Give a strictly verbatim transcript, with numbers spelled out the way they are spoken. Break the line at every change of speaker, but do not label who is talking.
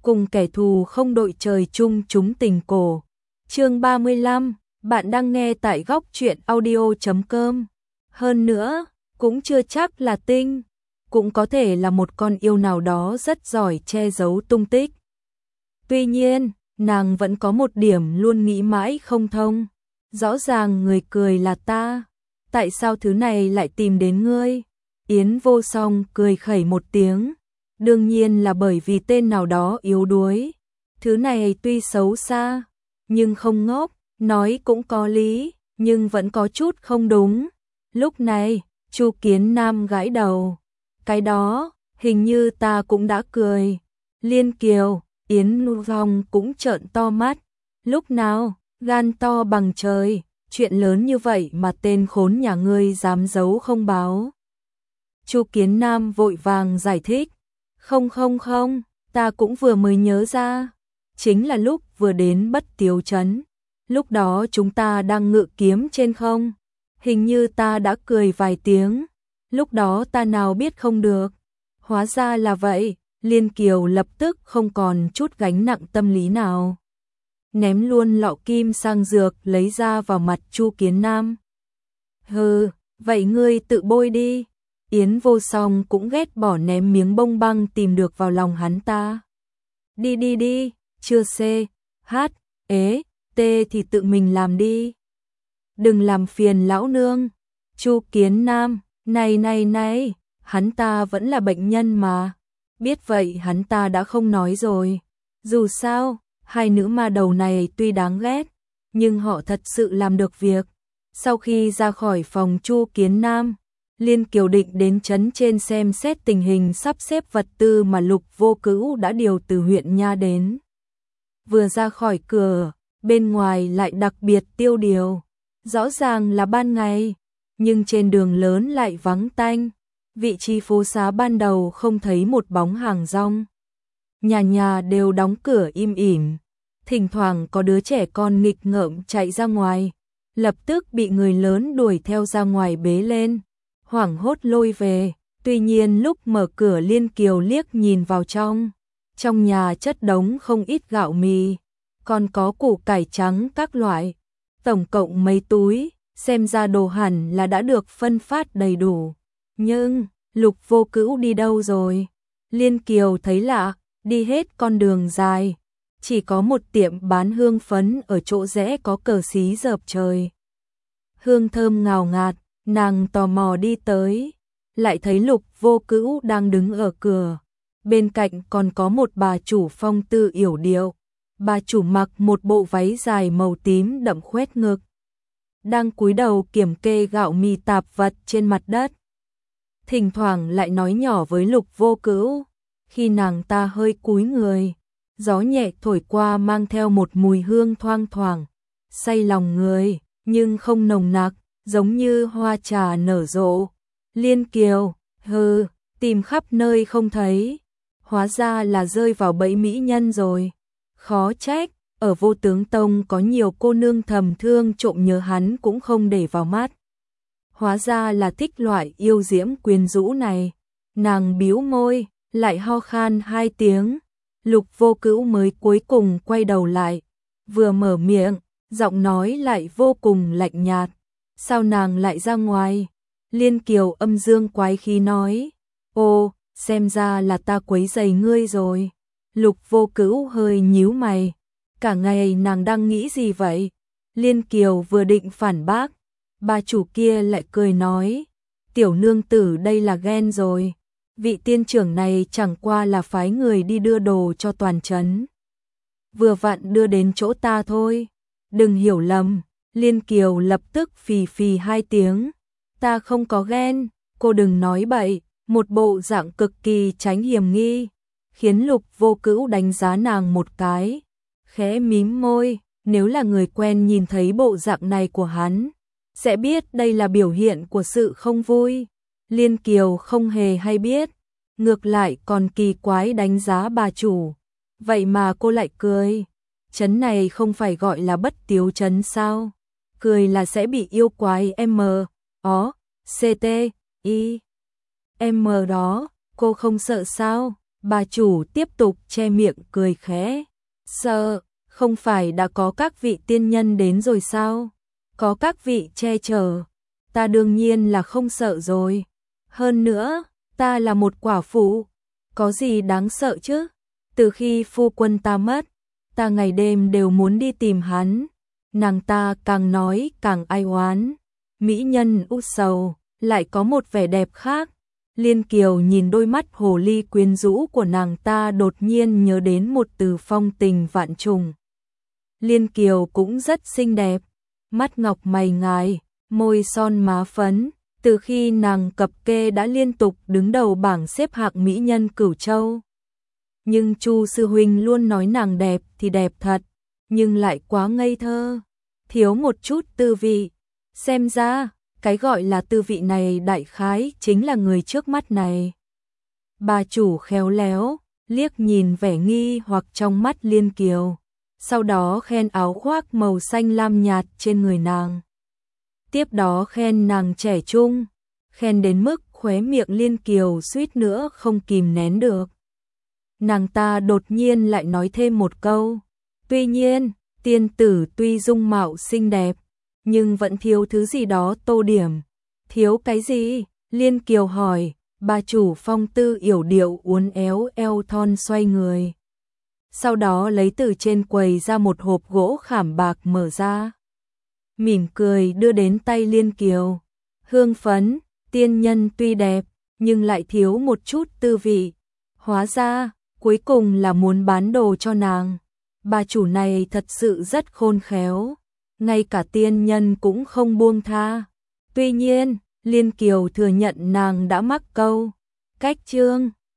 cùng kẻ thù không đội trời chung chúng tình cổ. Chương ba mươi lăm, bạn đang nghe tại góc truyện audio chấm com. Hơn nữa, cũng chưa chắc là tinh, cũng có thể là một con yêu nào đó rất giỏi che giấu tung tích. Tuy nhiên, nàng vẫn có một điểm luôn nghĩ mãi không thông. Rõ ràng người cười là ta, tại sao thứ này lại tìm đến ngươi? Yến Vô Song cười khẩy một tiếng, đương nhiên là bởi vì tên nào đó yếu đuối. Thứ này tuy xấu xa, nhưng không ngốc, nói cũng có lý, nhưng vẫn có chút không đúng. Lúc này, Chu Kiến Nam gãi đầu. Cái đó, hình như ta cũng đã cười. Liên Kiều, Yến Vô Song cũng trợn to mắt. Lúc nào, gan to bằng trời, chuyện lớn như vậy mà tên khốn nhà ngươi dám giấu không báo. Chu Kiến Nam vội vàng giải thích. Không không không, ta cũng vừa mới nhớ ra. Chính là lúc vừa đến Bất Tiếu Trấn. Lúc đó chúng ta đang ngự kiếm trên không. Hình như ta đã cười vài tiếng. Lúc đó ta nào biết không được. Hóa ra là vậy. Liên Kiều lập tức không còn chút gánh nặng tâm lý nào. Ném luôn lọ kim sang dược lấy ra vào mặt Chu Kiến Nam. Hừ, vậy ngươi tự bôi đi. Yến Vô Song cũng ghét bỏ ném miếng bông băng tìm được vào lòng hắn ta. Đi đi đi, chưa C, H, ế, T thì tự mình làm đi. Đừng làm phiền lão nương. Chu Kiến Nam, này này này, hắn ta vẫn là bệnh nhân mà. Biết vậy hắn ta đã không nói rồi. Dù sao, hai nữ ma đầu này tuy đáng ghét, nhưng họ thật sự làm được việc. Sau khi ra khỏi phòng Chu Kiến Nam, Liên Kiều định đến trấn trên xem xét tình hình sắp xếp vật tư mà Lục Vô Cữu đã điều từ huyện Nha đến. Vừa ra khỏi cửa, bên ngoài lại đặc biệt tiêu điều. Rõ ràng là ban ngày, nhưng trên đường lớn lại vắng tanh. Vị trí phố xá ban đầu không thấy một bóng hàng rong. Nhà nhà đều đóng cửa im ỉm. Thỉnh thoảng có đứa trẻ con nghịch ngợm chạy ra ngoài, lập tức bị người lớn đuổi theo ra ngoài bế lên, hoảng hốt lôi về. Tuy nhiên lúc mở cửa Liên Kiều liếc nhìn vào trong, trong nhà chất đống không ít gạo mì, còn có củ cải trắng các loại, tổng cộng mấy túi, xem ra đồ hẳn là đã được phân phát đầy đủ. Nhưng, Lục Vô Cữu đi đâu rồi? Liên Kiều thấy lạ, đi hết con đường dài, chỉ có một tiệm bán hương phấn ở chỗ rẽ có cờ xí dợp trời. Hương thơm ngào ngạt, nàng tò mò đi tới, lại thấy Lục Vô Cữu đang đứng ở cửa. Bên cạnh còn có một bà chủ phong tư yểu điệu. Bà chủ mặc một bộ váy dài màu tím đậm khoét ngực, đang cúi đầu kiểm kê gạo mì tạp vật trên mặt đất. Thỉnh thoảng lại nói nhỏ với Lục Vô Cữu. Khi nàng ta hơi cúi người, gió nhẹ thổi qua mang theo một mùi hương thoang thoảng, say lòng người, nhưng không nồng nặc, giống như hoa trà nở rộ. Liên Kiều, hừ, tìm khắp nơi không thấy, hóa ra là rơi vào bẫy mỹ nhân rồi. Khó trách, ở Vô Tướng Tông có nhiều cô nương thầm thương trộm nhớ hắn cũng không để vào mắt. Hóa ra là thích loại yêu diễm quyến rũ này. Nàng bĩu môi, lại ho khan hai tiếng. Lục Vô Cữu mới cuối cùng quay đầu lại, vừa mở miệng, giọng nói lại vô cùng lạnh nhạt. Sao nàng lại ra ngoài? Liên Kiều âm dương quái khí nói. Ô, xem ra là ta quấy rầy ngươi rồi. Lục Vô Cữu hơi nhíu mày. Cả ngày nàng đang nghĩ gì vậy? Liên Kiều vừa định phản bác, bà chủ kia lại cười nói. Tiểu nương tử đây là ghen rồi. Vị tiên trưởng này chẳng qua là phái người đi đưa đồ cho toàn trấn. Vừa vặn đưa đến chỗ ta thôi. Đừng hiểu lầm. Liên Kiều lập tức phì phì hai tiếng. Ta không có ghen, cô đừng nói bậy. Một bộ dạng cực kỳ tránh hiểm nghi, khiến Lục Vô Cữu đánh giá nàng một cái, khẽ mím môi. Nếu là người quen nhìn thấy bộ dạng này của hắn, sẽ biết đây là biểu hiện của sự không vui. Liên Kiều không hề hay biết, ngược lại còn kỳ quái đánh giá bà chủ. Vậy mà cô lại cười. Trấn này không phải gọi là Bất Tiếu Trấn sao? Cười là sẽ bị yêu quái M, O, C T, I, M đó, cô không sợ sao? Bà chủ tiếp tục che miệng cười khẽ. Sợ, không phải đã có các vị tiên nhân đến rồi sao? Có các vị che chở, ta đương nhiên là không sợ rồi. Hơn nữa, ta là một quả phụ, có gì đáng sợ chứ? Từ khi phu quân ta mất, ta ngày đêm đều muốn đi tìm hắn. Nàng ta càng nói càng ai oán. Mỹ nhân út sầu, lại có một vẻ đẹp khác. Liên Kiều nhìn đôi mắt hồ ly quyến rũ của nàng ta đột nhiên nhớ đến một từ phong tình vạn trùng. Liên Kiều cũng rất xinh đẹp, mắt ngọc mày ngài, môi son má phấn, từ khi nàng cập kê đã liên tục đứng đầu bảng xếp hạng mỹ nhân Cửu Châu. Nhưng Chu sư huynh luôn nói nàng đẹp thì đẹp thật, nhưng lại quá ngây thơ, thiếu một chút tư vị. Xem ra, cái gọi là tư vị này đại khái chính là người trước mắt này. Bà chủ khéo léo, liếc nhìn vẻ nghi hoặc trong mắt Liên Kiều, sau đó khen áo khoác màu xanh lam nhạt trên người nàng. Tiếp đó khen nàng trẻ trung, khen đến mức khóe miệng Liên Kiều suýt nữa không kìm nén được. Nàng ta đột nhiên lại nói thêm một câu, tuy nhiên, tiên tử tuy dung mạo xinh đẹp, nhưng vẫn thiếu thứ gì đó tô điểm. Thiếu cái gì? Liên Kiều hỏi. Bà chủ phong tư yểu điệu uốn éo eo thon xoay người. Sau đó lấy từ trên quầy ra một hộp gỗ khảm bạc mở ra. Mỉm cười đưa đến tay Liên Kiều. Hương phấn, tiên nhân tuy đẹp, nhưng lại thiếu một chút tư vị. Hóa ra, cuối cùng là muốn bán đồ cho nàng. Bà chủ này thật sự rất khôn khéo. Ngay cả tiên nhân cũng không buông tha. Tuy nhiên, Liên Kiều thừa nhận nàng đã mắc câu. Cách chương